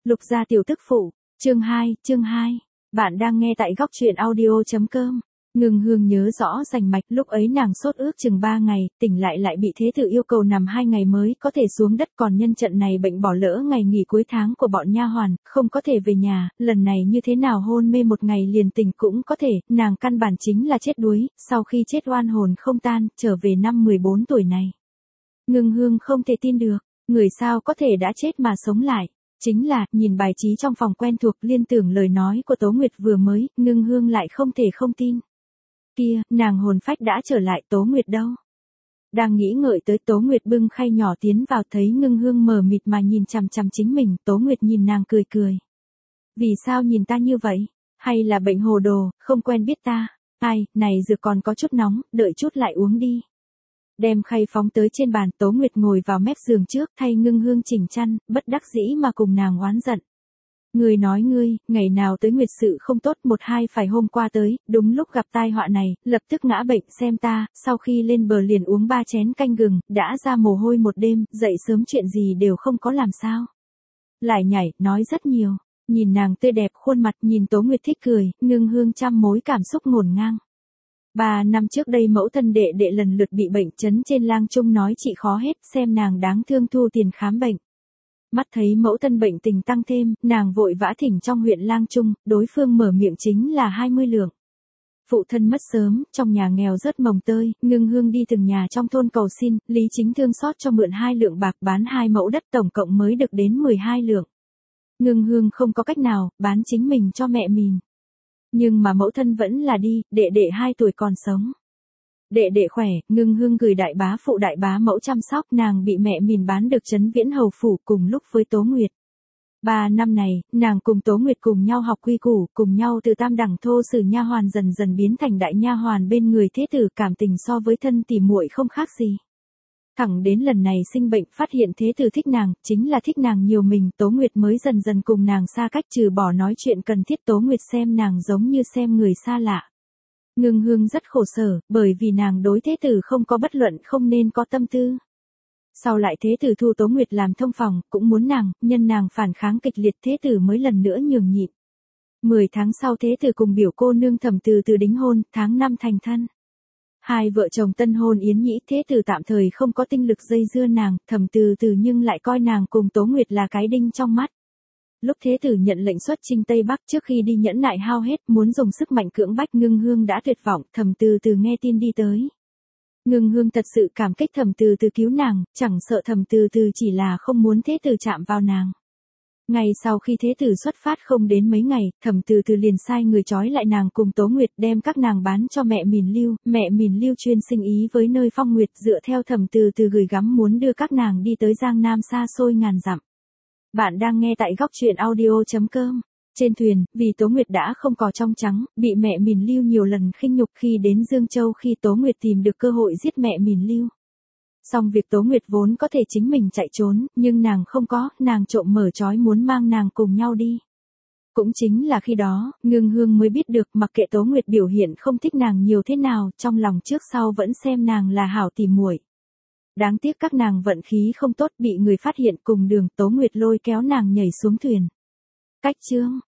Lục gia tiểu tức phụ, chương 2. Bạn đang nghe tại góc truyện audio.com. Ngưng Hương nhớ rõ rành mạch, lúc ấy nàng sốt ước chừng 3 ngày, tỉnh lại bị thế tử yêu cầu nằm 2 ngày mới có thể xuống đất, còn nhân trận này bệnh bỏ lỡ ngày nghỉ cuối tháng của bọn nha hoàn, không có thể về nhà, lần này như thế nào hôn mê 1 ngày liền tỉnh cũng có thể, nàng căn bản chính là chết đuối, sau khi chết oan hồn không tan, trở về năm 14 tuổi này. Ngưng Hương không thể tin được, người sao có thể đã chết mà sống lại. Chính là, nhìn bài trí trong phòng quen thuộc, liên tưởng lời nói của Tố Nguyệt vừa mới, Ngưng Hương lại không thể không tin. Kia, nàng hồn phách đã trở lại, Tố Nguyệt đâu? Đang nghĩ ngợi tới, Tố Nguyệt bưng khay nhỏ tiến vào, thấy Ngưng Hương mờ mịt mà nhìn chằm chằm chính mình, Tố Nguyệt nhìn nàng cười cười. Vì sao nhìn ta như vậy? Hay là bệnh hồ đồ, không quen biết ta? Ai, này dược còn có chút nóng, đợi chút lại uống đi. Đem khay phóng tới trên bàn, Tố Nguyệt ngồi vào mép giường trước, thay Ngưng Hương chỉnh chăn, bất đắc dĩ mà cùng nàng oán giận. Ngươi nói ngươi, ngày nào tới Nguyệt sự không tốt, 1-2 phải hôm qua tới, đúng lúc gặp tai họa này, lập tức ngã bệnh, xem ta, sau khi lên bờ liền uống 3 chén canh gừng, đã ra mồ hôi một đêm, dậy sớm chuyện gì đều không có làm sao. Lại nhảy, nói rất nhiều, nhìn nàng tươi đẹp khuôn mặt, nhìn Tố Nguyệt thích cười, Ngưng Hương trăm mối cảm xúc ngổn ngang. 3 năm trước đây mẫu thân đệ đệ lần lượt bị bệnh, chấn trên lang trung nói trị khó hết, xem nàng đáng thương thu tiền khám bệnh. Mắt thấy mẫu thân bệnh tình tăng thêm, nàng vội vã thỉnh trong huyện lang trung, đối phương mở miệng chính là 20 lượng. Phụ thân mất sớm, trong nhà nghèo rất mồng tơi, Ngưng Hương đi từng nhà trong thôn cầu xin, Lý Chính thương xót cho mượn 2 lượng bạc, bán 2 mẫu đất, tổng cộng mới được đến 12 lượng. Ngưng Hương không có cách nào, bán chính mình cho mẹ mình. Nhưng mà mẫu thân vẫn là đi, đệ đệ 2 tuổi còn sống. Đệ đệ khỏe, Ngưng Hương gửi đại bá phụ đại bá mẫu chăm sóc, nàng bị mẹ mình bán được trấn Viễn Hầu phủ cùng lúc với Tố Nguyệt. 3 năm này, nàng cùng Tố Nguyệt cùng nhau học quy củ, cùng nhau từ tam đẳng thô sử nha hoàn dần dần biến thành đại nha hoàn bên người thế tử, cảm tình so với thân tỉ muội không khác gì. Thẳng đến lần này sinh bệnh, phát hiện thế tử thích nàng, chính là thích nàng nhiều mình, Tố Nguyệt mới dần dần cùng nàng xa cách, trừ bỏ nói chuyện cần thiết, Tố Nguyệt xem nàng giống như xem người xa lạ. Ngưng Hương rất khổ sở, bởi vì nàng đối thế tử không có bất luận, không nên có tâm tư. Sau lại thế tử thu Tố Nguyệt làm thông phòng, cũng muốn nàng, nhân nàng phản kháng kịch liệt, thế tử mới lần nữa nhường nhịn. 10 tháng sau thế tử cùng biểu cô nương Thẩm Từ Từ đính hôn, tháng 5 thành thân. 2 vợ chồng tân hôn yến nhĩ, thế tử tạm thời không có tinh lực dây dưa nàng, Thẩm Từ Từ nhưng lại coi nàng cùng Tố Nguyệt là cái đinh trong mắt. Lúc thế tử nhận lệnh xuất chinh Tây Bắc, trước khi đi nhẫn nại hao hết, muốn dùng sức mạnh cưỡng bách, Ngưng Hương đã tuyệt vọng, Thẩm Từ Từ nghe tin đi tới. Ngưng Hương thật sự cảm kích Thẩm Từ Từ cứu nàng, chẳng sợ Thẩm Từ Từ chỉ là không muốn thế tử chạm vào nàng. Ngày sau khi thế tử xuất phát không đến mấy ngày, Thẩm Từ Từ liền sai người trói lại nàng cùng Tố Nguyệt, đem các nàng bán cho mẹ mình Lưu chuyên sinh ý với nơi Phong Nguyệt, dựa theo Thẩm Từ Từ gửi gắm muốn đưa các nàng đi tới Giang Nam xa xôi ngàn dặm. Bạn đang nghe tại góc truyện audio.com. Trên thuyền, vì Tố Nguyệt đã không cỏ trong trắng, bị mẹ mình Lưu nhiều lần khinh nhục, khi đến Dương Châu khi Tố Nguyệt tìm được cơ hội giết mẹ mình Lưu. Xong việc Tố Nguyệt vốn có thể chính mình chạy trốn, nhưng nàng không có, nàng trộm mở trói muốn mang nàng cùng nhau đi. Cũng chính là khi đó, Ngưng Hương mới biết được, mặc kệ Tố Nguyệt biểu hiện không thích nàng nhiều thế nào, trong lòng trước sau vẫn xem nàng là hảo tỉ muội. Đáng tiếc các nàng vận khí không tốt, bị người phát hiện cùng đường, Tố Nguyệt lôi kéo nàng nhảy xuống thuyền. Cách chương,